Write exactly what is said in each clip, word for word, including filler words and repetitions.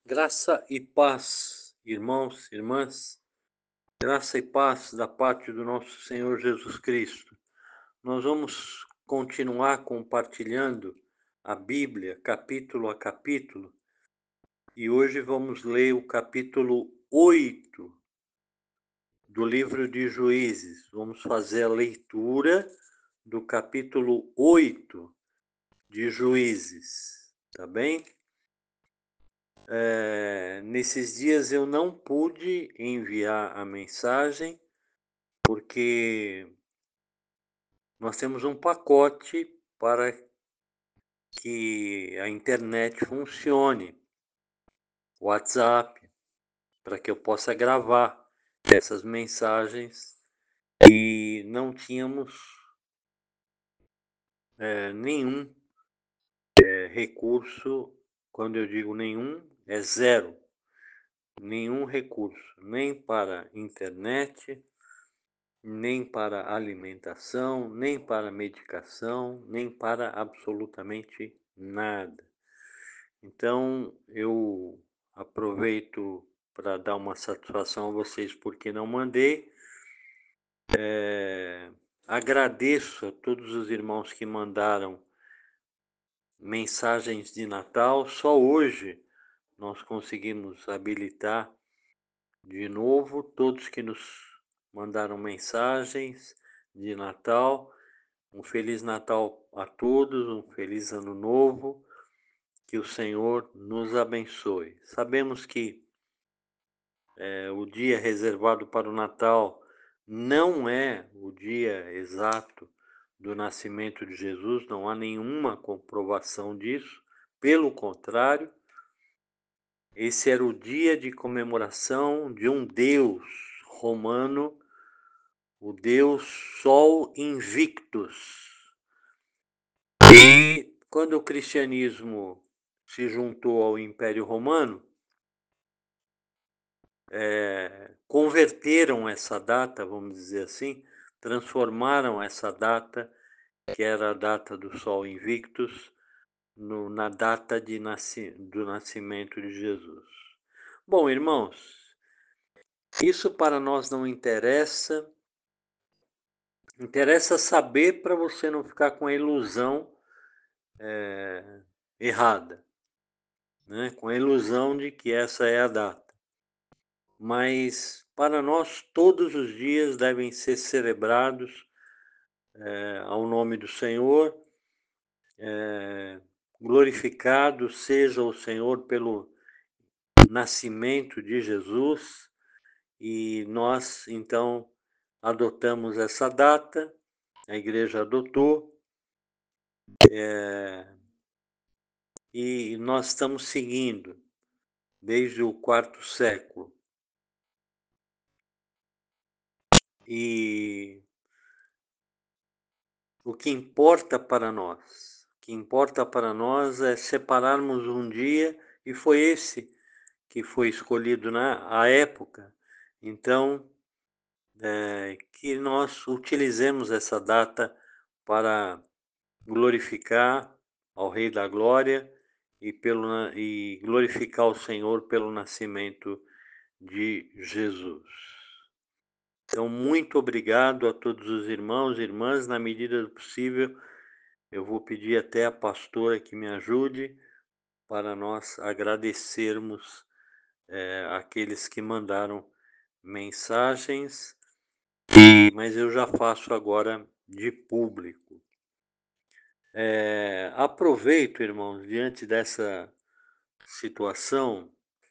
Graça e paz, irmãos, irmãs, graça e paz da parte do nosso Senhor Jesus Cristo. Nós vamos continuar compartilhando a Bíblia, capítulo a capítulo, e hoje vamos ler o capítulo oito do livro de Juízes. Vamos fazer a leitura do capítulo oito de Juízes, tá bem? É, nesses dias eu não pude enviar a mensagem porque nós temos um pacote para que a internet funcione, WhatsApp, para que eu possa gravar essas mensagens e não tínhamos é, nenhum é, recurso. Quando eu digo nenhum, é zero, nenhum recurso, nem para internet, nem para alimentação, nem para medicação, nem para absolutamente nada. Então, eu aproveito para dar uma satisfação a vocês porque não mandei. É, agradeço a todos os irmãos que mandaram mensagens de Natal. Só hoje nós conseguimos habilitar de novo todos que nos mandaram mensagens de Natal. Um Feliz Natal a todos, um Feliz Ano Novo, que o Senhor nos abençoe. Sabemos que é, o dia reservado para o Natal não é o dia exato do nascimento de Jesus, não há nenhuma comprovação disso, pelo contrário, esse era o dia de comemoração de um deus romano, o deus Sol Invictus. E quando o cristianismo se juntou ao Império Romano, é, converteram essa data, vamos dizer assim, transformaram essa data, que era a data do Sol Invictus, no, na data de nasci, do nascimento de Jesus. Bom, irmãos, isso para nós não interessa. Interessa saber para você não ficar com a ilusão é, errada, né? Com a ilusão de que essa é a data. Mas para nós todos os dias devem ser celebrados é, ao nome do Senhor, é, glorificado seja o Senhor pelo nascimento de Jesus, e nós então adotamos essa data, a igreja adotou, é, e nós estamos seguindo desde o quarto século. E o que importa para nós, o que importa para nós é separarmos um dia, e foi esse que foi escolhido na a época. Então, é, que nós utilizemos essa data para glorificar ao Rei da Glória e, pelo, e glorificar o Senhor pelo nascimento de Jesus. Então, muito obrigado a todos os irmãos e irmãs. Na medida do possível, eu vou pedir até a pastora que me ajude para nós agradecermos é, aqueles que mandaram mensagens, mas eu já faço agora de público. É, aproveito, irmãos, diante dessa situação,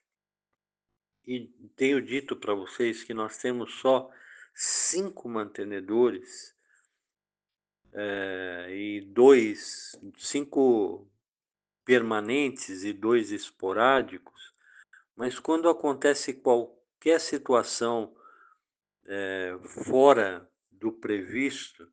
e tenho dito para vocês que nós temos só cinco mantenedores é, e dois, cinco permanentes e dois esporádicos, mas quando acontece qualquer situação é, fora do previsto,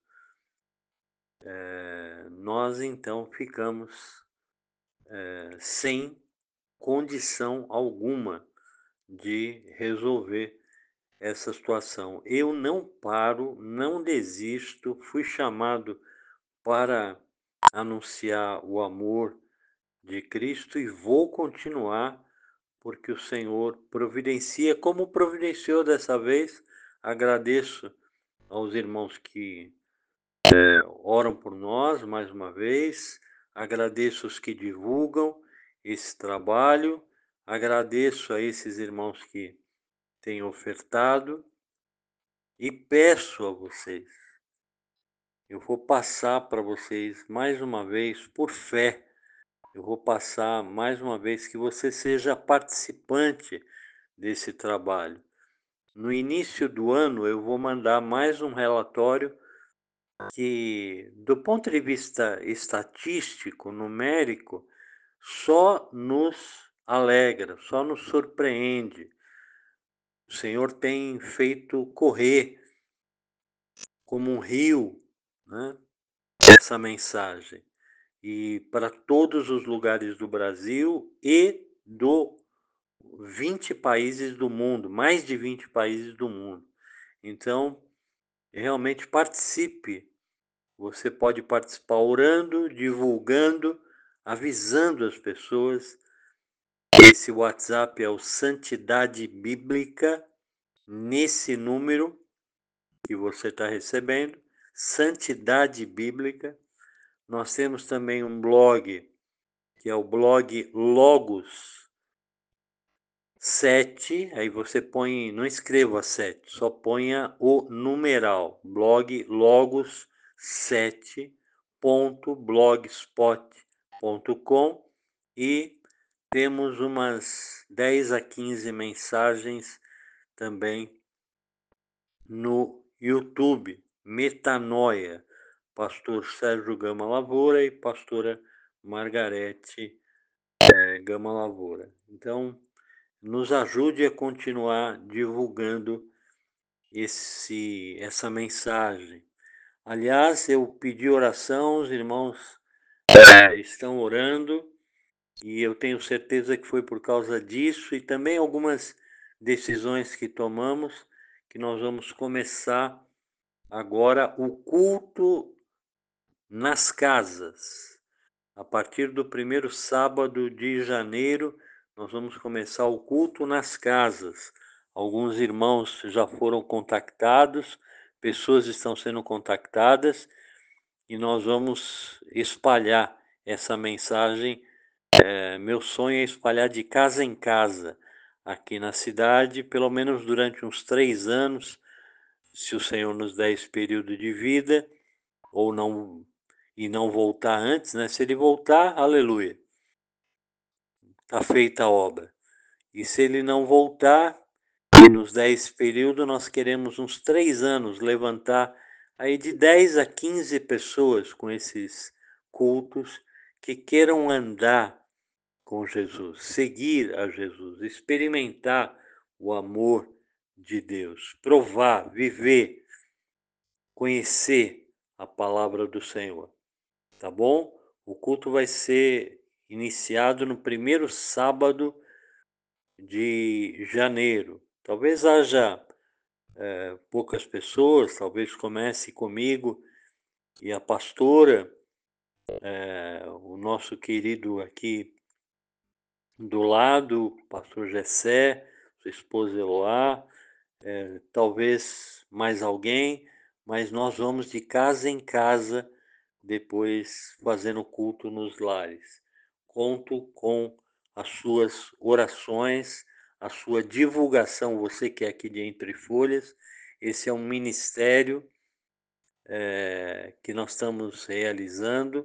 é, nós então ficamos é, sem condição alguma de resolver essa situação. Eu não paro, não desisto, fui chamado para anunciar o amor de Cristo e vou continuar, porque o Senhor providencia, como providenciou dessa vez. Agradeço aos irmãos que é, oram por nós mais uma vez, agradeço os que divulgam esse trabalho, agradeço a esses irmãos que têm ofertado e peço a vocês, eu vou passar para vocês mais uma vez, por fé, eu vou passar mais uma vez que você seja participante desse trabalho. No início do ano eu vou mandar mais um relatório que, do ponto de vista estatístico, numérico, só nos alegra, só nos surpreende. O Senhor tem feito correr como um rio, né, essa mensagem, e para todos os lugares do Brasil e do vinte países do mundo, mais de vinte países do mundo. Então, realmente participe. Você pode participar orando, divulgando, avisando as pessoas. Esse WhatsApp é o Santidade Bíblica, nesse número que você está recebendo, Santidade Bíblica. Nós temos também um blog, que é o blog Logos sete, aí você põe, não escreva sete, só ponha o numeral, blog logos sete ponto blogspot ponto com, e temos umas dez a quinze mensagens também no YouTube, Metanoia, pastor Sérgio Gama Lavoura e pastora Margarete é, Gama Lavoura. Então, nos ajude a continuar divulgando esse, essa mensagem. Aliás, eu pedi oração, os irmãos é, estão orando, e eu tenho certeza que foi por causa disso e também algumas decisões que tomamos, que nós vamos começar agora o culto nas casas. A partir do primeiro sábado de janeiro, nós vamos começar o culto nas casas. Alguns irmãos já foram contactados, pessoas estão sendo contactadas, e nós vamos espalhar essa mensagem. É, meu sonho é espalhar de casa em casa aqui na cidade, pelo menos durante uns três anos, se o Senhor nos der esse período de vida, ou não, e não voltar antes, né? Se ele voltar, aleluia, está feita a obra. E se ele não voltar e nos der esse período, nós queremos uns três anos levantar aí de dez a quinze pessoas com esses cultos que queiram andar com Jesus, seguir a Jesus, experimentar o amor de Deus, provar, viver, conhecer a palavra do Senhor. Tá bom? O culto vai ser iniciado no primeiro sábado de janeiro. Talvez haja é, poucas pessoas, talvez comece comigo e a pastora, é, o nosso querido aqui do lado, pastor Gessé, sua esposa Eloá, é, talvez mais alguém, mas nós vamos de casa em casa, depois fazendo culto nos lares. Conto com as suas orações, a sua divulgação, você que é aqui de Entre Folhas. Esse é um ministério é, que nós estamos realizando,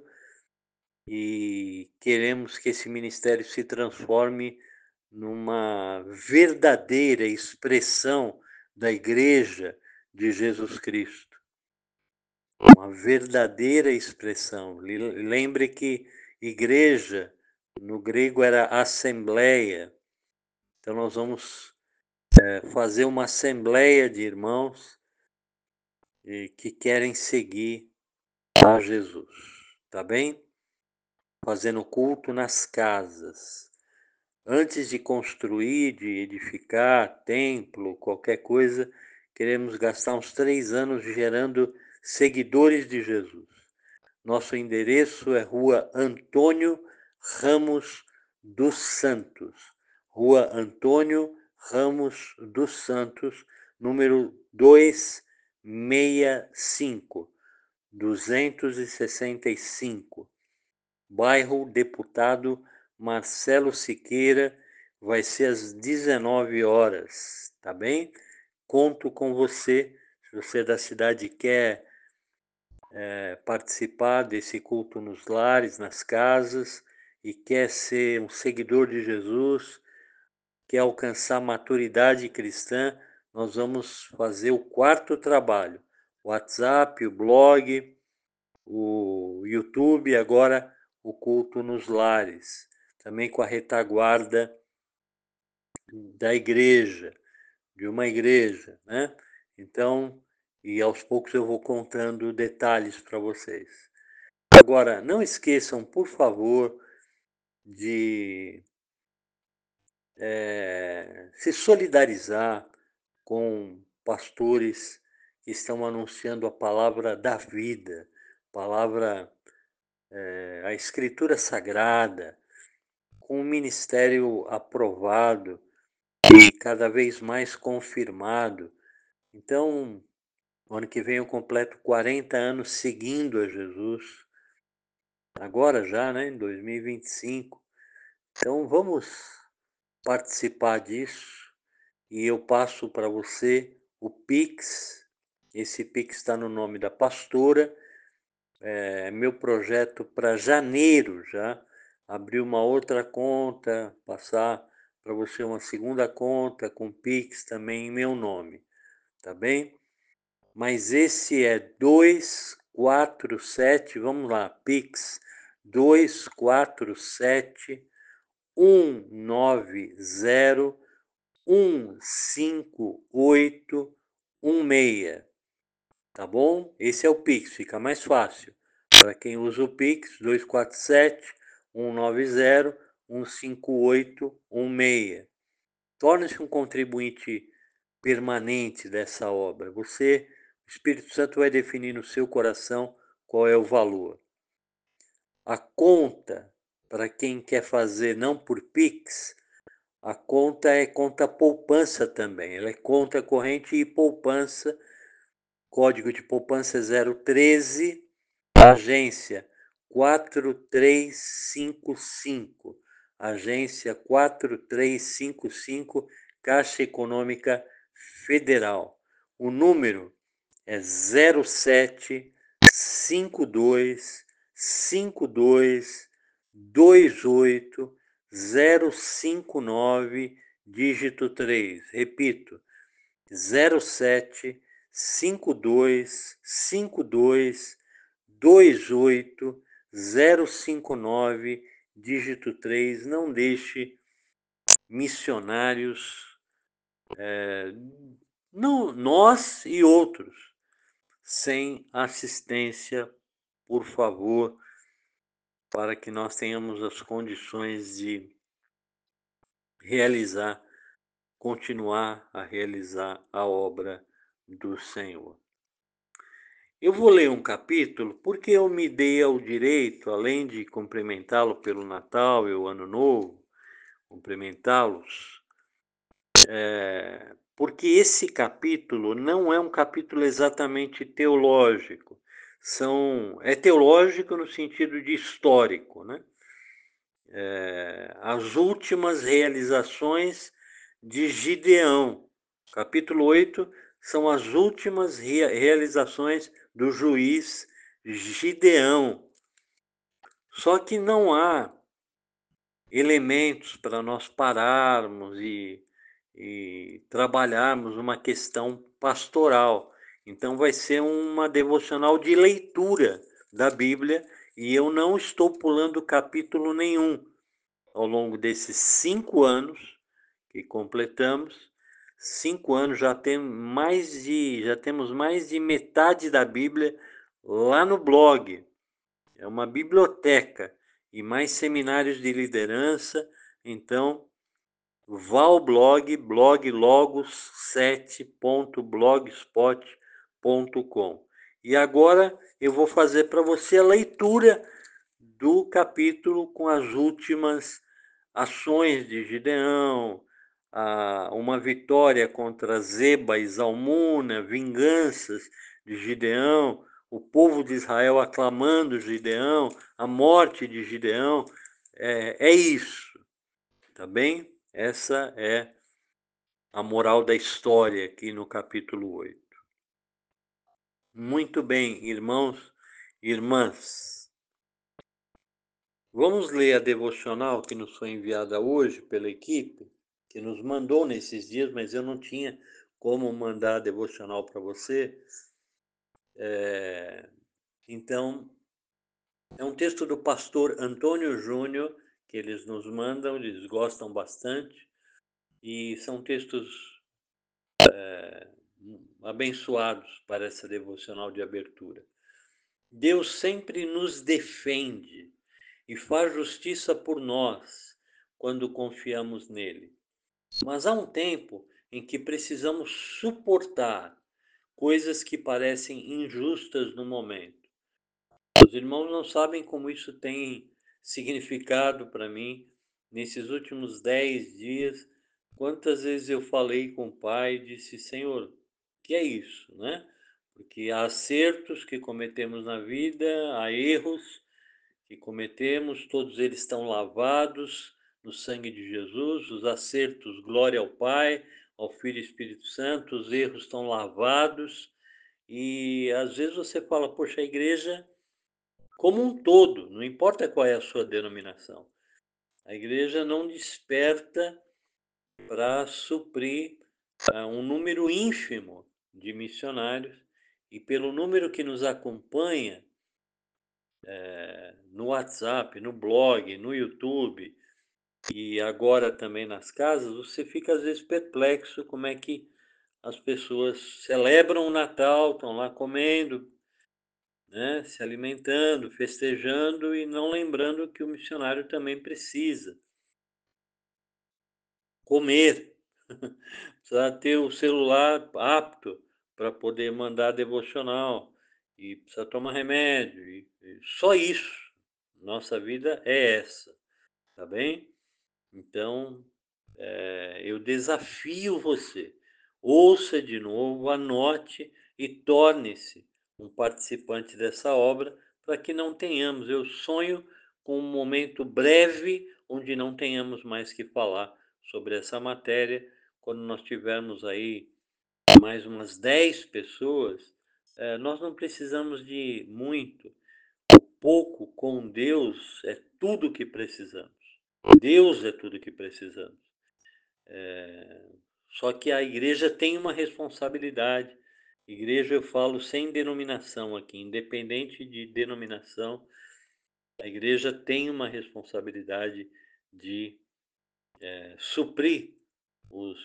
e queremos que esse ministério se transforme numa verdadeira expressão da Igreja de Jesus Cristo. Uma verdadeira expressão. Lembre que igreja, no grego, era assembleia. Então nós vamos é, fazer uma assembleia de irmãos que querem seguir a Jesus. Tá bem? Fazendo culto nas casas. Antes de construir, de edificar templo, qualquer coisa, queremos gastar uns três anos gerando seguidores de Jesus. Nosso endereço é Rua Antônio Ramos dos Santos, Rua Antônio Ramos dos Santos, número duzentos e sessenta e cinco, duzentos e sessenta e cinco, bairro Deputado Marcelo Siqueira, vai ser às dezenove horas, tá bem? Conto com você, se você da cidade quer é, participar desse culto nos lares, nas casas, e quer ser um seguidor de Jesus, quer alcançar maturidade cristã, nós vamos fazer o quarto trabalho. O WhatsApp, o blog, o YouTube, agora o culto nos lares. Também com a retaguarda da igreja, de uma igreja, né? Então, e aos poucos eu vou contando detalhes para vocês. Agora, não esqueçam, por favor, de é, se solidarizar com pastores que estão anunciando a palavra da vida, palavra, é, a Escritura Sagrada, com um ministério aprovado e cada vez mais confirmado. Então, no ano que vem eu completo quarenta anos seguindo a Jesus, agora já, né, em dois mil e vinte e cinco. Então, vamos participar disso. E eu passo para você o Pix. Esse Pix está no nome da pastora. É meu projeto para janeiro já. Abrir uma outra conta, passar para você uma segunda conta com Pix também em meu nome. Tá bem? Mas esse é dois quatro sete, vamos lá, Pix, dois quatro sete um nove zero um cinco oito um seis, tá bom? Esse é o Pix, fica mais fácil. Para quem usa o Pix, dois quatro sete um nove zero um cinco oito um seis. Torne-se um contribuinte permanente dessa obra. Você, o Espírito Santo vai definir no seu coração qual é o valor. A conta, para quem quer fazer não por Pix, a conta é conta poupança também. Ela é conta corrente e poupança. Código de poupança é zero um três, agência quatro três cinco cinco. Agência quatro três cinco cinco, Caixa Econômica Federal. O número é zero sete cinco dois cinco dois dois oito zero cinco nove, dígito três. Repito, zero sete cinco dois cinco dois dois oito zero cinco nove, dígito três. Não deixe missionários, é, não, nós e outros, sem assistência, por favor, para que nós tenhamos as condições de realizar, continuar a realizar a obra do Senhor. Eu vou ler um capítulo porque eu me dei ao direito, além de cumprimentá-lo pelo Natal e o Ano Novo, cumprimentá-los, é, porque esse capítulo não é um capítulo exatamente teológico. São, é teológico no sentido de histórico, né? É, as últimas realizações de Gideão. Capítulo oito são as últimas rea realizações do juiz Gideão. Só que não há elementos para nós pararmos e, e trabalharmos uma questão pastoral. Então vai ser uma devocional de leitura da Bíblia e eu não estou pulando capítulo nenhum ao longo desses cinco anos que completamos. Cinco anos já tem mais de, já temos mais de metade da Bíblia lá no blog. É uma biblioteca e mais seminários de liderança. Então, vá ao blog, blog logos sete ponto blogspot ponto com. E agora eu vou fazer para você a leitura do capítulo com as últimas ações de Gideão, a uma vitória contra Zeba e Zalmuna, vinganças de Gideão, o povo de Israel aclamando Gideão, a morte de Gideão. É, é isso, tá bem? Essa é a moral da história aqui no capítulo oito. Muito bem, irmãos e irmãs. Vamos ler a devocional que nos foi enviada hoje pela equipe, que nos mandou nesses dias, mas eu não tinha como mandar a devocional para você. É, então, é um texto do pastor Antônio Júnior, que eles nos mandam, eles gostam bastante, e são textos é, abençoados para essa devocional de abertura. Deus sempre nos defende e faz justiça por nós quando confiamos nele. Mas há um tempo em que precisamos suportar coisas que parecem injustas no momento. Os irmãos não sabem como isso tem significado para mim nesses últimos dez dias. Quantas vezes eu falei com o pai e disse, Senhor, que é isso, né? Porque há acertos que cometemos na vida, há erros que cometemos, todos eles estão lavados no sangue de Jesus, os acertos, glória ao Pai, ao Filho e Espírito Santo, os erros estão lavados, e às vezes você fala, poxa, a igreja como um todo, não importa qual é a sua denominação, a igreja não desperta para suprir uh, um número ínfimo de missionários, e pelo número que nos acompanha, é, no WhatsApp, no blog, no YouTube e agora também nas casas, você fica às vezes perplexo como é que as pessoas celebram o Natal, estão lá comendo, né, se alimentando, festejando e não lembrando que o missionário também precisa comer, precisa ter o celular apto para poder mandar devocional e precisa tomar remédio, e, e só isso. Nossa vida é essa, tá bem? Então, é, eu desafio você, ouça de novo, anote e torne-se um participante dessa obra para que não tenhamos, eu sonho com um momento breve onde não tenhamos mais que falar sobre essa matéria, quando nós tivermos aí mais umas dez pessoas, é, nós não precisamos de muito, o pouco com Deus é tudo que precisamos. Deus é tudo que precisamos. É, só que a igreja tem uma responsabilidade. Igreja eu falo sem denominação aqui, independente de denominação, a igreja tem uma responsabilidade de é, suprir os.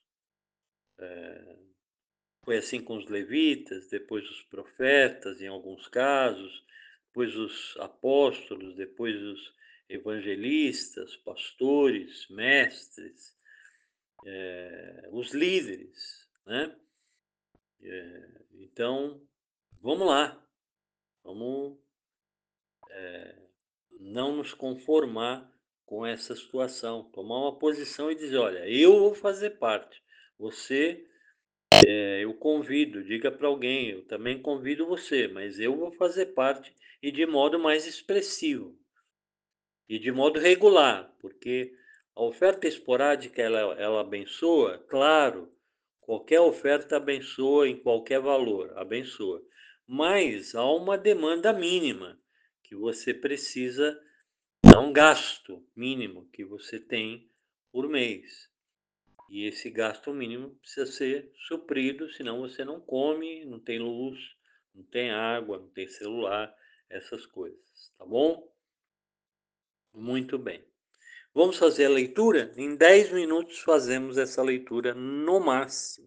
É, foi assim com os levitas, depois os profetas, em alguns casos, depois os apóstolos, depois os evangelistas, pastores, mestres, é, os líderes, né? É, então, vamos lá, vamos é, não nos conformar com essa situação, tomar uma posição e dizer, olha, eu vou fazer parte, você, é, eu convido, diga para alguém, eu também convido você, mas eu vou fazer parte e de modo mais expressivo. E de modo regular, porque a oferta esporádica ela, ela abençoa, claro, qualquer oferta abençoa em qualquer valor, abençoa. Mas há uma demanda mínima que você precisa, há um gasto mínimo que você tem por mês. E esse gasto mínimo precisa ser suprido, senão você não come, não tem luz, não tem água, não tem celular, essas coisas, tá bom? Muito bem. Vamos fazer a leitura? Em dez minutos fazemos essa leitura no máximo.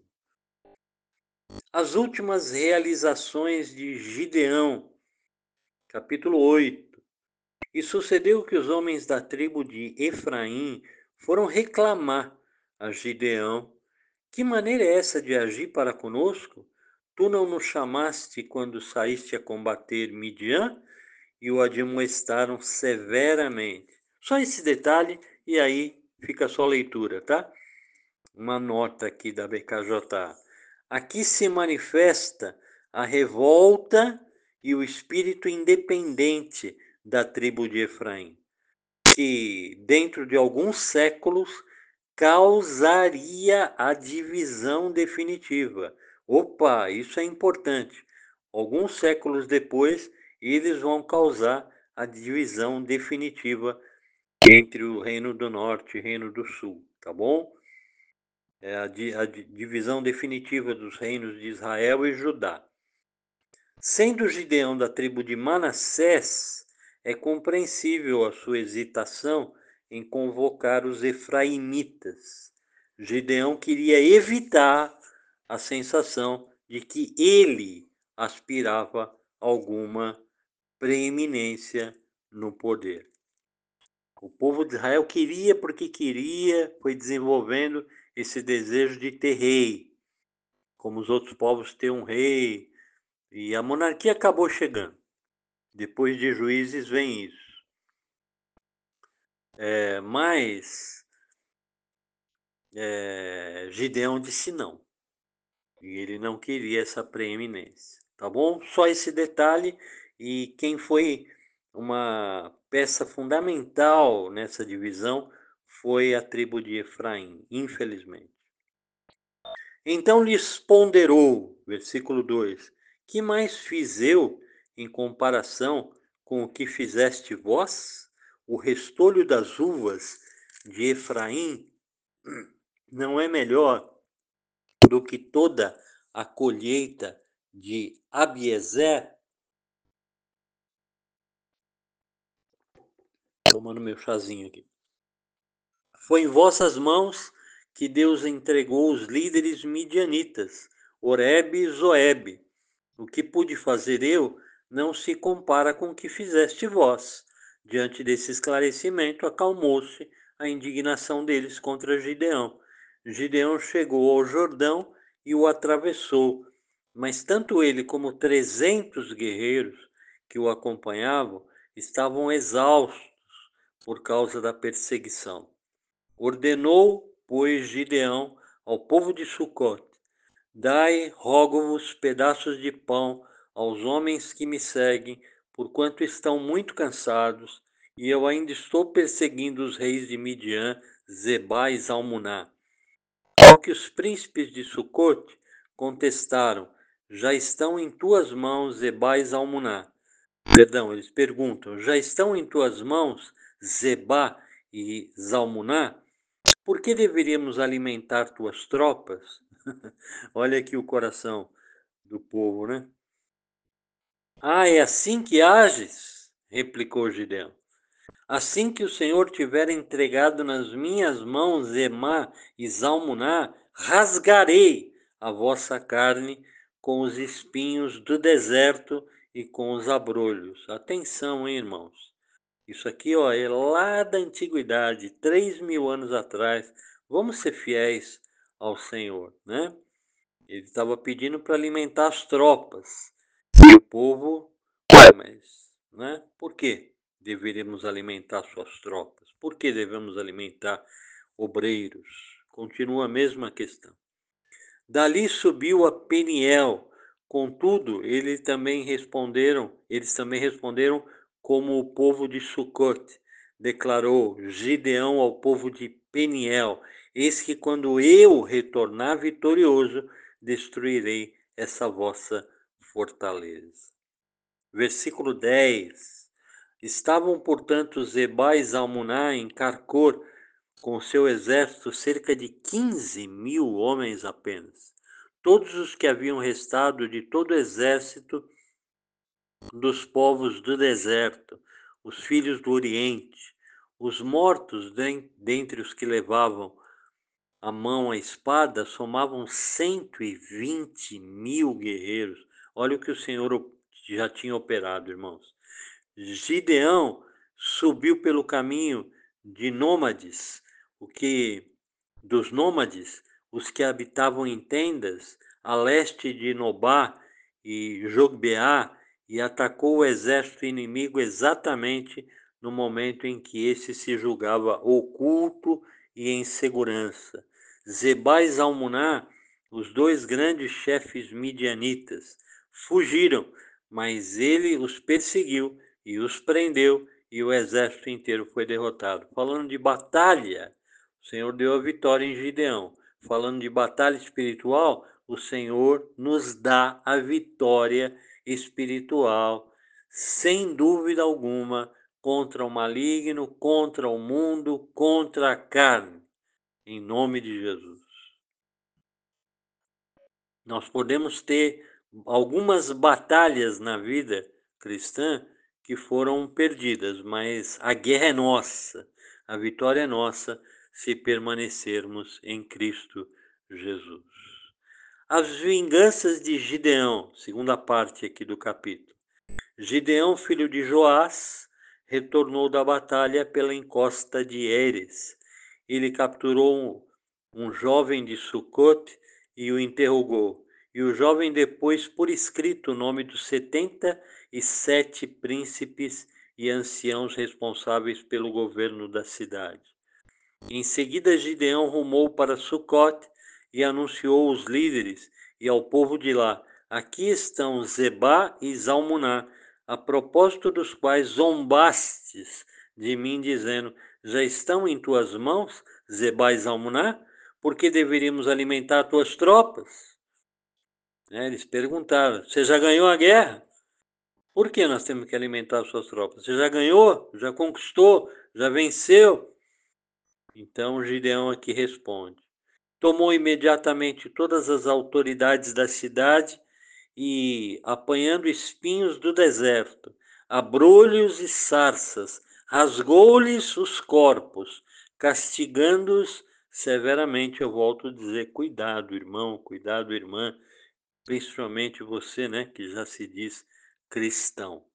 As últimas realizações de Gideão, capítulo oito. E sucedeu que os homens da tribo de Efraim foram reclamar a Gideão: que maneira é essa de agir para conosco? Tu não nos chamaste quando saíste a combater Midian? E o admoestaram severamente. Só esse detalhe e aí fica só a leitura, tá? Uma nota aqui da B K J A. Aqui se manifesta a revolta e o espírito independente da tribo de Efraim, que dentro de alguns séculos causaria a divisão definitiva. Opa, isso é importante. Alguns séculos depois, eles vão causar a divisão definitiva entre o Reino do Norte e o Reino do Sul, tá bom? É a, di a divisão definitiva dos reinos de Israel e Judá. Sendo Gideão da tribo de Manassés, é compreensível a sua hesitação em convocar os efraimitas. Gideão queria evitar a sensação de que ele aspirava a alguma preeminência no poder. O povo de Israel queria porque queria, foi desenvolvendo esse desejo de ter rei, como os outros povos têm um rei, e a monarquia acabou chegando. Depois de Juízes vem isso. É, mas é, Gideão disse não. E ele não queria essa preeminência. Tá bom? Só esse detalhe. E quem foi uma peça fundamental nessa divisão foi a tribo de Efraim, infelizmente. Então lhes ponderou, versículo dois, que mais fiz eu em comparação com o que fizeste vós? O restolho das uvas de Efraim não é melhor do que toda a colheita de Abiezer? Tomando meu chazinho aqui. Foi em vossas mãos que Deus entregou os líderes midianitas, Oreb e Zoeb. O que pude fazer eu não se compara com o que fizeste vós. Diante desse esclarecimento, acalmou-se a indignação deles contra Gideão. Gideão chegou ao Jordão e o atravessou, mas tanto ele como trezentos guerreiros que o acompanhavam estavam exaustos por causa da perseguição. Ordenou, pois, Gideão ao povo de Sucote: dai, rogo-vos, pedaços de pão aos homens que me seguem, porquanto estão muito cansados, e eu ainda estou perseguindo os reis de Midian, Zebá e Zalmuná. Ao que os príncipes de Sucote contestaram: já estão em tuas mãos Zebá e Zalmuná. Perdão, eles perguntam: já estão em tuas mãos Zebá e Zalmuná? Por que deveríamos alimentar tuas tropas? Olha aqui o coração do povo, né? Ah, é assim que ages? Replicou Gideão. Assim que o Senhor tiver entregado nas minhas mãos Zemá e Zalmuná, rasgarei a vossa carne com os espinhos do deserto e com os abrolhos. Atenção, hein, irmãos? Isso aqui, ó, é lá da antiguidade, três mil anos atrás. Vamos ser fiéis ao Senhor, né? Ele estava pedindo para alimentar as tropas. E o povo, ué, mas, né? Por que deveríamos alimentar suas tropas? Por que devemos alimentar obreiros? Continua a mesma questão. Dali subiu a Peniel. Contudo, eles também responderam, eles também responderam como o povo de Sucote. Declarou Gideão ao povo de Peniel: eis que quando eu retornar vitorioso, destruirei essa vossa fortaleza. Versículo dez. Estavam, portanto, Zebá e Zalmuná em Carcor, com seu exército, cerca de quinze mil homens apenas. Todos os que haviam restado de todo o exército dos povos do deserto, os filhos do Oriente, os mortos dentre os que levavam a mão a espada, somavam cento e vinte mil guerreiros. Olha o que o Senhor já tinha operado, irmãos. Gideão subiu pelo caminho de nômades, o que dos nômades, os que habitavam em tendas, a leste de Nobá e Jogbeá, e atacou o exército inimigo exatamente no momento em que esse se julgava oculto e em segurança. Zebá e Zalmuná, os dois grandes chefes midianitas, fugiram, mas ele os perseguiu e os prendeu, e o exército inteiro foi derrotado. Falando de batalha, o Senhor deu a vitória em Gideão. Falando de batalha espiritual, o Senhor nos dá a vitória espiritual, sem dúvida alguma, contra o maligno, contra o mundo, contra a carne, em nome de Jesus. Nós podemos ter algumas batalhas na vida cristã que foram perdidas, mas a guerra é nossa, a vitória é nossa se permanecermos em Cristo Jesus. As vinganças de Gideão, segunda parte aqui do capítulo. Gideão, filho de Joás, retornou da batalha pela encosta de Heres. Ele capturou um, um jovem de Sucote e o interrogou. E o jovem depois por escrito o nome dos setenta e sete príncipes e anciãos responsáveis pelo governo da cidade. Em seguida, Gideão rumou para Sucote e anunciou aos líderes e ao povo de lá: aqui estão Zebá e Zalmuná, a propósito dos quais zombastes de mim, dizendo: já estão em tuas mãos, Zebá e Zalmuná? Por que deveríamos alimentar tuas tropas? É, eles perguntaram: você já ganhou a guerra? Por que nós temos que alimentar suas tropas? Você já ganhou? Já conquistou? Já venceu? Então Gideão aqui responde: tomou imediatamente todas as autoridades da cidade e, apanhando espinhos do deserto, abrolhos e sarças, rasgou-lhes os corpos, castigando-os severamente. Eu volto a dizer: cuidado, irmão, cuidado, irmã, principalmente você, né, que já se diz cristão,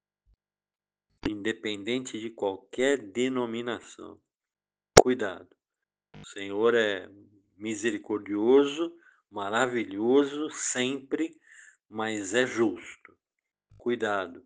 independente de qualquer denominação. Cuidado. O Senhor é misericordioso, maravilhoso sempre, mas é justo. Cuidado.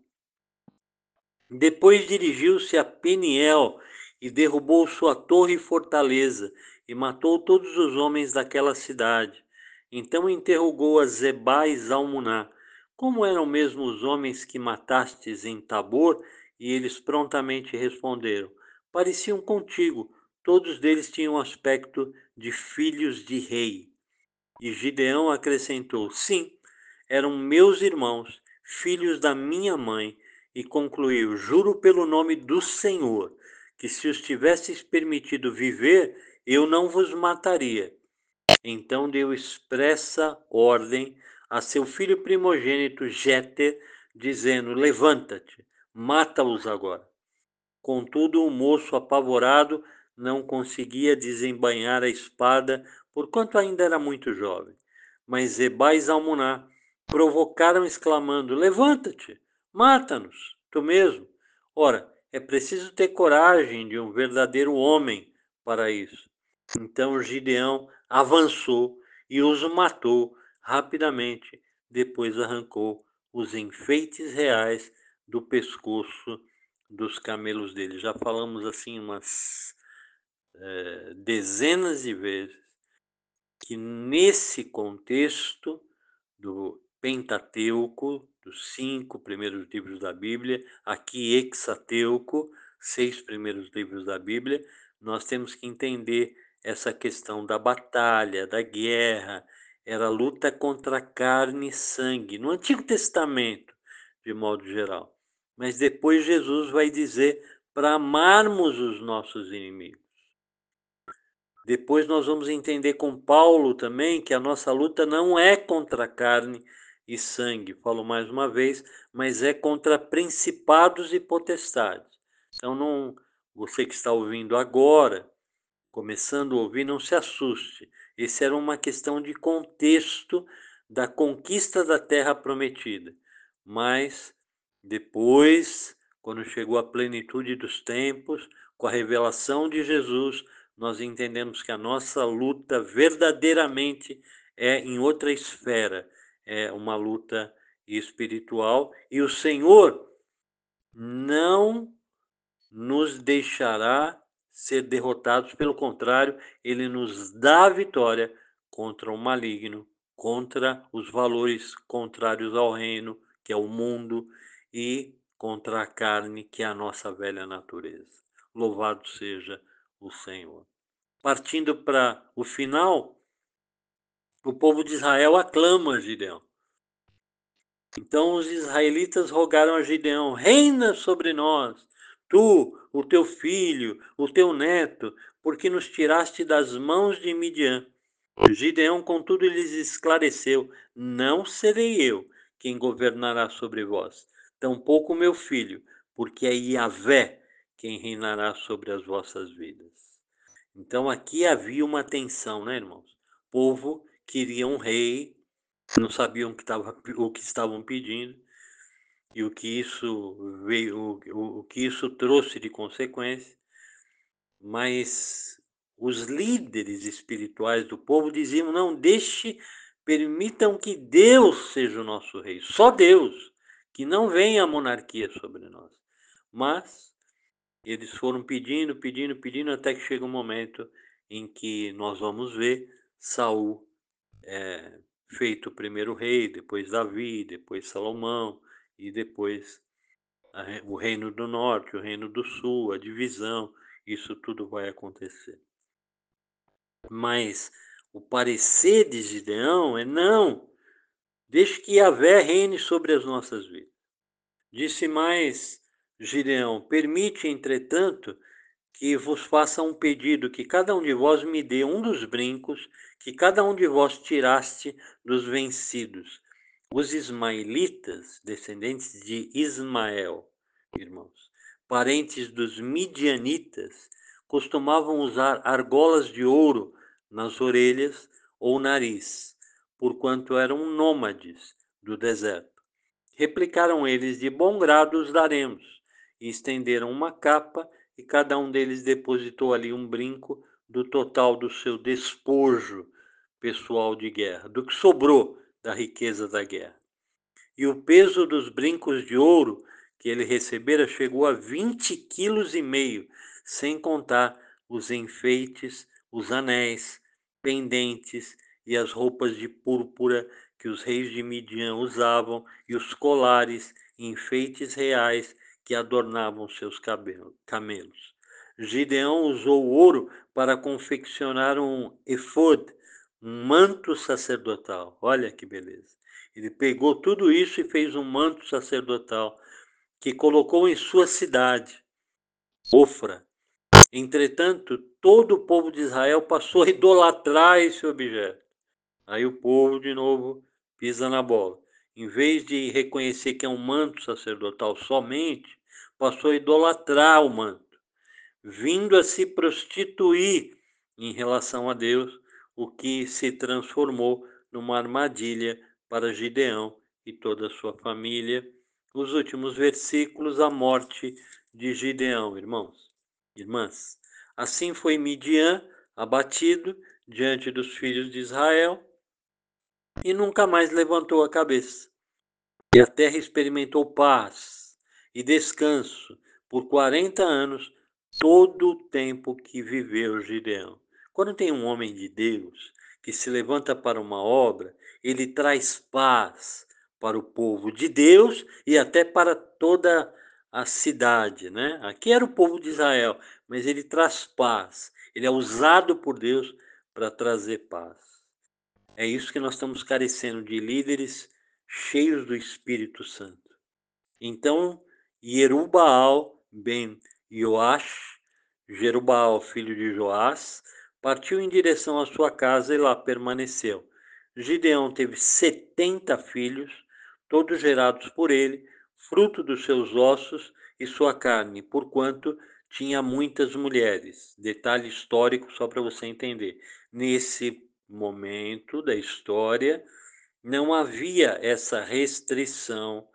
Depois dirigiu-se a Peniel e derrubou sua torre e fortaleza e matou todos os homens daquela cidade. Então interrogou a Zebá e Zalmuná: como eram mesmo os homens que matastes em Tabor? E eles prontamente responderam: pareciam contigo. Todos eles tinham aspecto de filhos de rei. E Gideão acrescentou: sim, eram meus irmãos, filhos da minha mãe. E concluiu: juro pelo nome do Senhor, que se os tivesseis permitido viver, eu não vos mataria. Então deu expressa ordem a seu filho primogênito Jéter, dizendo: levanta-te, mata-os agora. Contudo, o moço, apavorado, não conseguia desembainhar a espada, porquanto ainda era muito jovem. Mas Zebá e Zalmuná provocaram, exclamando: levanta-te, mata-nos, tu mesmo. Ora, é preciso ter coragem de um verdadeiro homem para isso. Então Gideão avançou e os matou rapidamente, depois arrancou os enfeites reais do pescoço dos camelos dele. Já falamos assim umas é, dezenas de vezes que nesse contexto do Pentateuco, dos cinco primeiros livros da Bíblia, aqui Hexateuco, seis primeiros livros da Bíblia, nós temos que entender essa questão da batalha, da guerra, era luta contra carne e sangue, no Antigo Testamento, de modo geral. Mas depois Jesus vai dizer para amarmos os nossos inimigos. Depois nós vamos entender com Paulo também que a nossa luta não é contra carne e sangue, falo mais uma vez, mas é contra principados e potestades. Então, não, você que está ouvindo agora, começando a ouvir, não se assuste. Essa era uma questão de contexto da conquista da terra prometida. Mas depois, quando chegou a plenitude dos tempos, com a revelação de Jesus, nós entendemos que a nossa luta verdadeiramente é em outra esfera, é uma luta espiritual, e o Senhor não nos deixará ser derrotados, pelo contrário, ele nos dá a vitória contra o maligno, contra os valores contrários ao reino, que é o mundo, e contra a carne, que é a nossa velha natureza. Louvado seja o Senhor. Partindo para o final, o povo de Israel aclama Gideão. Então os israelitas rogaram a Gideão: reina sobre nós, tu, o teu filho, o teu neto, porque nos tiraste das mãos de Midian. Gideão, contudo, lhes esclareceu: não serei eu quem governará sobre vós, tampouco meu filho, porque é Yahvé quem reinará sobre as vossas vidas. Então aqui havia uma tensão, né, irmãos? O povo queria um rei, não sabiam o que, tava, o que estavam pedindo, e o que isso veio, o, o que isso trouxe de consequência, mas os líderes espirituais do povo diziam: não, deixe, permitam que Deus seja o nosso rei, só Deus, que não venha a monarquia sobre nós. Mas eles foram pedindo, pedindo, pedindo, até que chega um momento em que nós vamos ver Saul é, feito o primeiro rei, depois Davi, depois Salomão, e depois a, o reino do norte, o reino do sul, a divisão, isso tudo vai acontecer. Mas o parecer de Gideão é: não, deixe que Yahvé reine sobre as nossas vidas. Disse mais Gideão: permite, entretanto, que vos faça um pedido, que cada um de vós me dê um dos brincos que cada um de vós tiraste dos vencidos. Os ismaelitas, descendentes de Ismael, irmãos, parentes dos midianitas, costumavam usar argolas de ouro nas orelhas ou nariz, porquanto eram nômades do deserto. Replicaram eles: de bom grado os daremos. E estenderam uma capa, e cada um deles depositou ali um brinco do total do seu despojo pessoal de guerra, do que sobrou da riqueza da guerra. E o peso dos brincos de ouro que ele recebera chegou a vinte quilos e meio, sem contar os enfeites, os anéis, pendentes e as roupas de púrpura que os reis de Midian usavam, e os colares e enfeites reais que adornavam seus camelos. Gideão usou o ouro para confeccionar um efod, um manto sacerdotal. Olha que beleza. Ele pegou tudo isso e fez um manto sacerdotal que colocou em sua cidade, Ofra. Entretanto, todo o povo de Israel passou a idolatrar esse objeto. Aí o povo, de novo, pisa na bola. Em vez de reconhecer que é um manto sacerdotal somente, passou a idolatrar o manto, vindo a se prostituir em relação a Deus, o que se transformou numa armadilha para Gideão e toda a sua família. Os últimos versículos, a morte de Gideão, irmãos, irmãs. Assim foi Midian abatido diante dos filhos de Israel e nunca mais levantou a cabeça. E a terra experimentou paz e descanso por quarenta anos, todo o tempo que viveu Gideão. Quando tem um homem de Deus que se levanta para uma obra, ele traz paz para o povo de Deus e até para toda a cidade, né? Aqui era o povo de Israel, mas ele traz paz. Ele é usado por Deus para trazer paz. É isso que nós estamos carecendo, de líderes cheios do Espírito Santo. Então, Jerubaal ben Joash, Jerubaal, filho de Joás, partiu em direção à sua casa e lá permaneceu. Gideão teve setenta filhos, todos gerados por ele, fruto dos seus ossos e sua carne, porquanto tinha muitas mulheres. Detalhe histórico só para você entender. Nesse momento da história, não havia essa restrição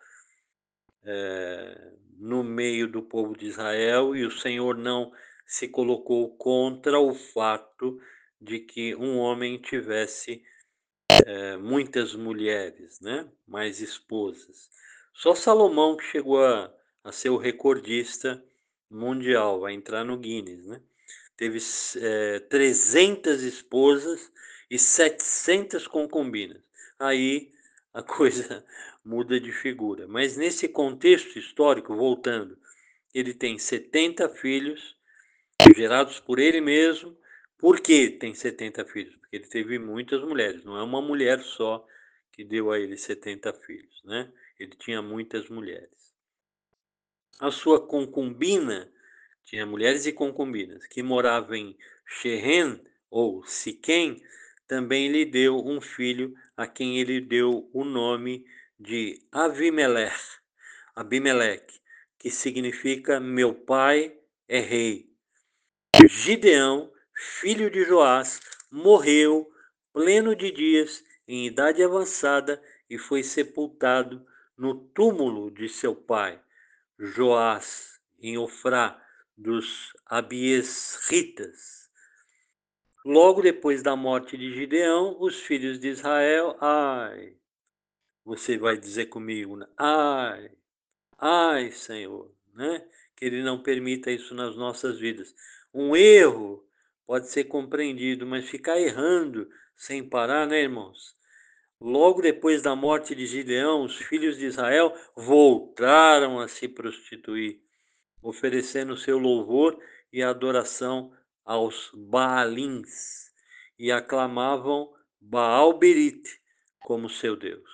é, no meio do povo de Israel, e o Senhor não se colocou contra o fato de que um homem tivesse é, muitas mulheres, né? Mais esposas. Só Salomão que chegou a, a ser o recordista mundial, vai entrar no Guinness, né? Teve é, trezentas esposas e setecentas concubinas. Aí a coisa muda de figura. Mas nesse contexto histórico, voltando, ele tem setenta filhos, gerados por ele mesmo. Por que tem setenta filhos? Porque ele teve muitas mulheres, não é uma mulher só que deu a ele setenta filhos, né? Ele tinha muitas mulheres. A sua concubina, tinha mulheres e concubinas, que moravam em Xerém, ou Siquém, também lhe deu um filho, a quem ele deu o nome de Avimelech, Abimeleque, que significa meu pai é rei. Gideão, filho de Joás, morreu pleno de dias, em idade avançada, e foi sepultado no túmulo de seu pai, Joás, em Ofrá, dos Abiesritas. Logo depois da morte de Gideão, os filhos de Israel, ai, você vai dizer comigo, né? ai, ai, Senhor, né? Que Ele não permita isso nas nossas vidas. Um erro pode ser compreendido, mas ficar errando sem parar, né, irmãos? Logo depois da morte de Gideão, os filhos de Israel voltaram a se prostituir, oferecendo seu louvor e adoração aos Baalins, e aclamavam Baal-Berite como seu Deus.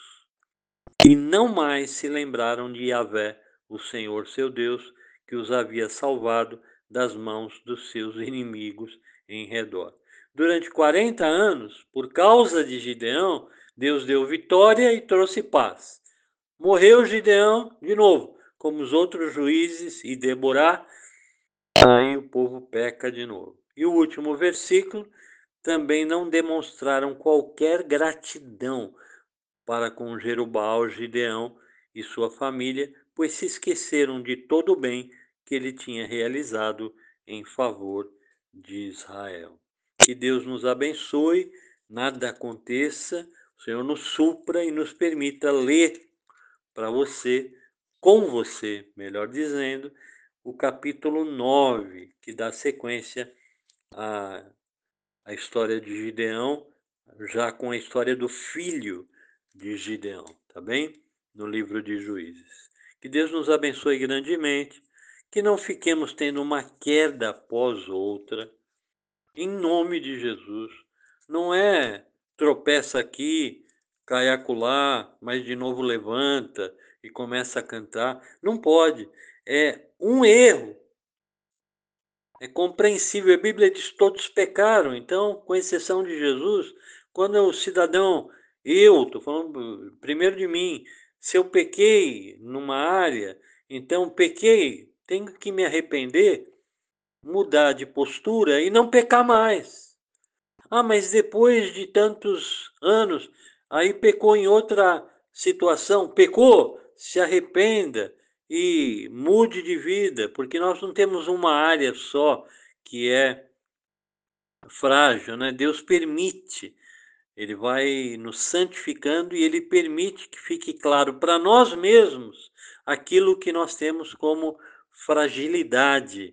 E não mais se lembraram de Yahvé, o Senhor seu Deus, que os havia salvado das mãos dos seus inimigos em redor. Durante quarenta anos, por causa de Gideão, Deus deu vitória e trouxe paz. Morreu Gideão de novo, como os outros juízes e Deborah, aí o povo peca de novo. E o último versículo, também não demonstraram qualquer gratidão para com Jerubbaal, Gideão e sua família, pois se esqueceram de todo o bem que ele tinha realizado em favor de Israel. Que Deus nos abençoe, nada aconteça, o Senhor nos supra e nos permita ler para você, com você, melhor dizendo, o capítulo nove, que dá sequência à, à história de Gideão, já com a história do filho de Gideão, tá bem? No livro de Juízes. Que Deus nos abençoe grandemente, que não fiquemos tendo uma queda após outra, em nome de Jesus. Não é tropeça aqui, cai acolá, mas de novo levanta e começa a cantar. Não pode. É um erro. É compreensível. A Bíblia diz que todos pecaram. Então, com exceção de Jesus, quando o cidadão, eu, estou falando primeiro de mim, se eu pequei numa área, então pequei, tenho que me arrepender, mudar de postura e não pecar mais. Ah, mas depois de tantos anos, aí pecou em outra situação. Pecou, se arrependa e mude de vida, porque nós não temos uma área só que é frágil, né? Deus permite, Ele vai nos santificando e Ele permite que fique claro para nós mesmos aquilo que nós temos como fragilidade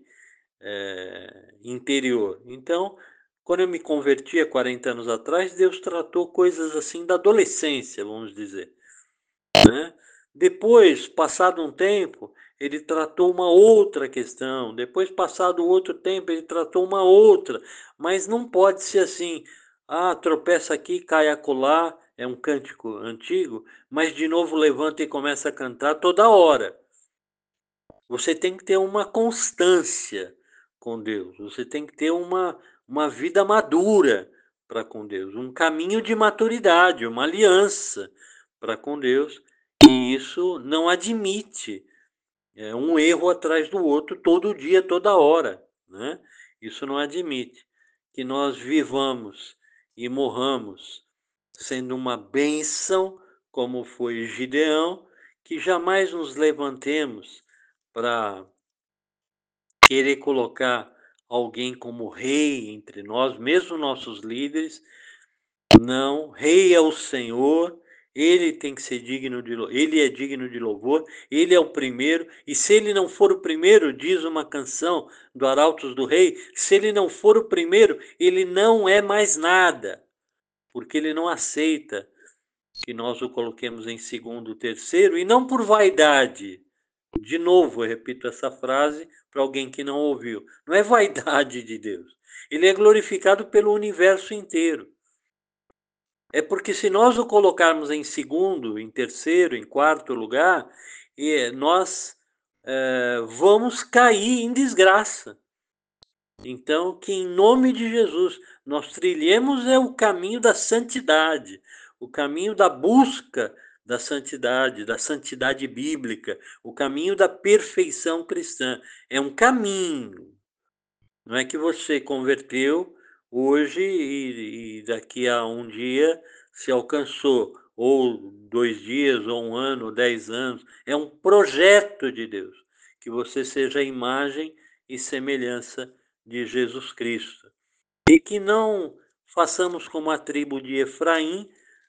é, interior. Então, quando eu me converti há quarenta anos atrás, Deus tratou coisas assim da adolescência, vamos dizer, né? Depois, passado um tempo, ele tratou uma outra questão. Depois, passado outro tempo, ele tratou uma outra. Mas não pode ser assim, ah, tropeça aqui, cai acolá, é um cântico antigo, mas de novo levanta e começa a cantar toda hora. Você tem que ter uma constância com Deus. Você tem que ter uma, uma vida madura para com Deus, um caminho de maturidade, uma aliança para com Deus. E isso não admite é, um erro atrás do outro todo dia, toda hora, né? Isso não admite que nós vivamos e morramos sendo uma bênção, como foi Gideão, que jamais nos levantemos para querer colocar alguém como rei entre nós, mesmo nossos líderes. Não, rei é o Senhor, Ele tem que ser digno de louvor, ele é digno de louvor, ele é o primeiro, e se ele não for o primeiro, diz uma canção do Arautos do Rei, se ele não for o primeiro, ele não é mais nada, porque ele não aceita que nós o coloquemos em segundo, terceiro, e não por vaidade. De novo, eu repito essa frase para alguém que não ouviu. Não é vaidade de Deus. Ele é glorificado pelo universo inteiro. É porque se nós o colocarmos em segundo, em terceiro, em quarto lugar, nós é, vamos cair em desgraça. Então, que em nome de Jesus nós trilhemos é o caminho da santidade, o caminho da busca da santidade, da santidade bíblica, o caminho da perfeição cristã. É um caminho. Não é que você converteu hoje e, e daqui a um dia se alcançou, ou dois dias, ou um ano, ou dez anos. É um projeto de Deus, que você seja a imagem e semelhança de Jesus Cristo. E que não façamos como a tribo de Efraim,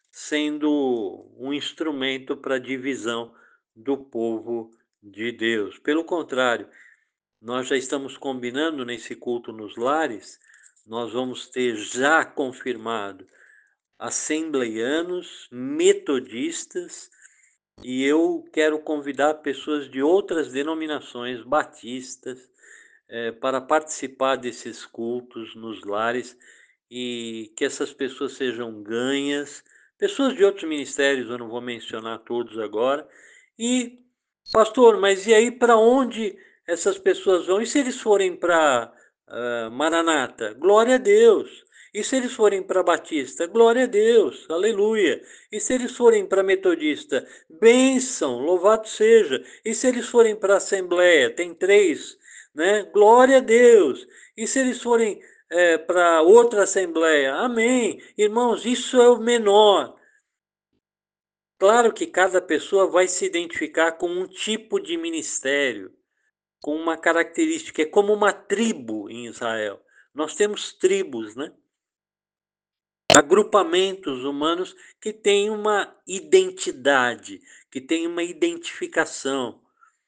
sendo um instrumento para a divisão do povo de Deus. Pelo contrário, nós já estamos combinando nesse culto nos lares, nós vamos ter já confirmado assembleianos, metodistas, e eu quero convidar pessoas de outras denominações, batistas, é, para participar desses cultos nos lares, e que essas pessoas sejam ganhas, pessoas de outros ministérios, eu não vou mencionar todos agora. E, pastor, mas e aí para onde essas pessoas vão? E se eles forem para uh, Maranata? Glória a Deus. E se eles forem para Batista? Glória a Deus, aleluia. E se eles forem para Metodista? Bênção, louvado seja. E se eles forem para Assembleia? Tem três, né? Glória a Deus. E se eles forem é, para outra Assembleia? Amém. Irmãos, isso é o menor. Claro que cada pessoa vai se identificar com um tipo de ministério, com uma característica, é como uma tribo em Israel. Nós temos tribos, né? Agrupamentos humanos que têm uma identidade, que têm uma identificação.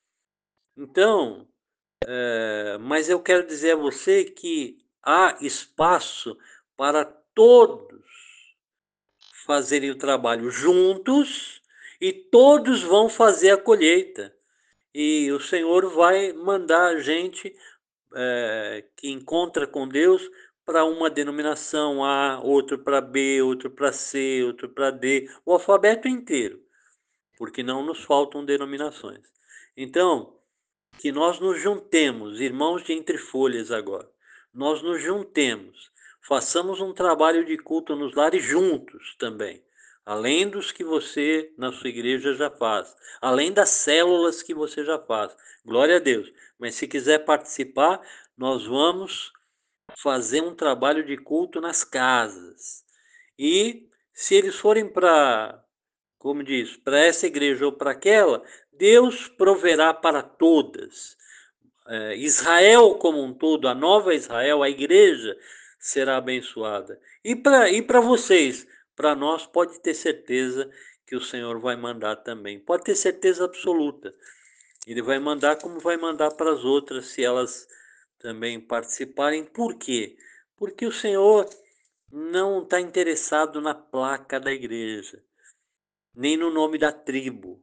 Então, é, mas eu quero dizer a você que há espaço para todos fazerem o trabalho juntos e todos vão fazer a colheita. E o Senhor vai mandar gente é, que encontra com Deus para uma denominação A, outro para B, outro para C, outro para D, o alfabeto inteiro, porque não nos faltam denominações. Então, que nós nos juntemos, irmãos de Entre Folhas agora, nós nos juntemos, façamos um trabalho de culto nos lares juntos também, além dos que você na sua igreja já faz, além das células que você já faz, glória a Deus. Mas se quiser participar, nós vamos fazer um trabalho de culto nas casas. E se eles forem para, como diz, para essa igreja ou para aquela, Deus proverá para todas. É, Israel como um todo, a nova Israel, a igreja, será abençoada. E para e para vocês, para nós, pode ter certeza que o Senhor vai mandar também. Pode ter certeza absoluta. Ele vai mandar como vai mandar para as outras, se elas também participarem. Por quê? Porque o Senhor não está interessado na placa da igreja, nem no nome da tribo.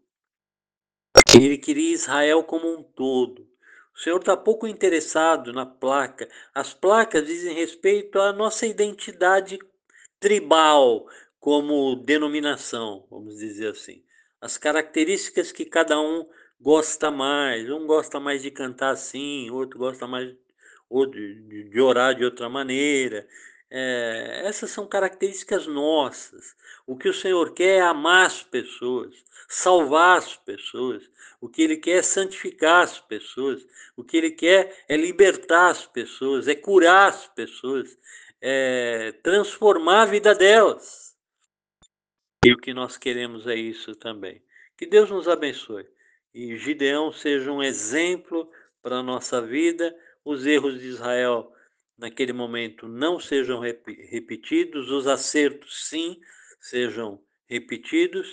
Ele queria Israel como um todo. O Senhor está pouco interessado na placa. As placas dizem respeito à nossa identidade tribal como denominação, vamos dizer assim. As características que cada um gosta mais. Um gosta mais de cantar assim, outro gosta mais ou de, de orar de outra maneira. É, essas são características nossas. O que o Senhor quer é amar as pessoas, salvar as pessoas. O que Ele quer é santificar as pessoas. O que Ele quer é libertar as pessoas, é curar as pessoas, é transformar a vida delas. E o que nós queremos é isso também. Que Deus nos abençoe. E Gideão seja um exemplo para a nossa vida. Os erros de Israel naquele momento não sejam repetidos, os acertos sim sejam repetidos,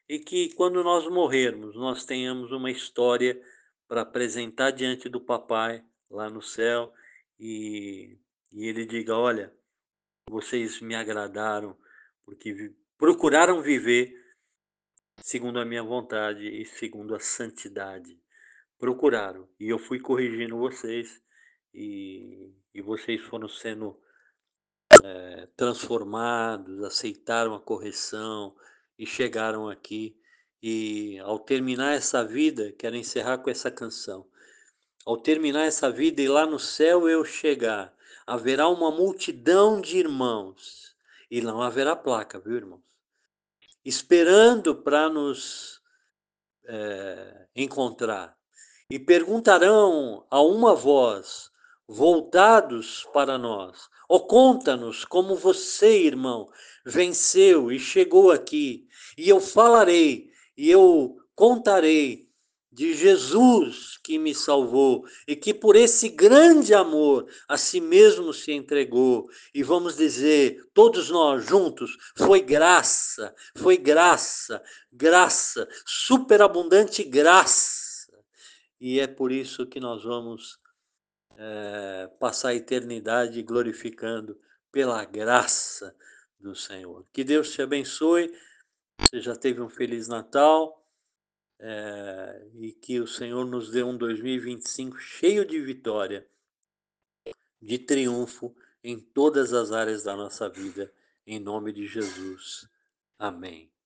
e que quando nós morrermos, nós tenhamos uma história para apresentar diante do papai lá no céu e, e ele diga: olha, vocês me agradaram porque vi- procuraram viver segundo a minha vontade e segundo a santidade. Procuraram e eu fui corrigindo vocês e, e vocês foram sendo transformados, aceitaram a correção e chegaram aqui. E ao terminar essa vida, quero encerrar com essa canção. Ao terminar essa vida e lá no céu eu chegar, haverá uma multidão de irmãos, e não haverá placa, viu, irmãos? Esperando para nos é, encontrar. E perguntarão a uma voz, voltados para nós: ó, conta-nos como você, irmão, venceu e chegou aqui. E eu falarei, e eu contarei de Jesus que me salvou e que por esse grande amor a si mesmo se entregou. E vamos dizer, todos nós juntos, foi graça, foi graça, graça, superabundante graça. E é por isso que nós vamos é, passar a eternidade glorificando pela graça do Senhor. Que Deus te abençoe. Você já teve um Feliz Natal. É, e que o Senhor nos dê um dois mil e vinte e cinco cheio de vitória, de triunfo em todas as áreas da nossa vida. Em nome de Jesus. Amém.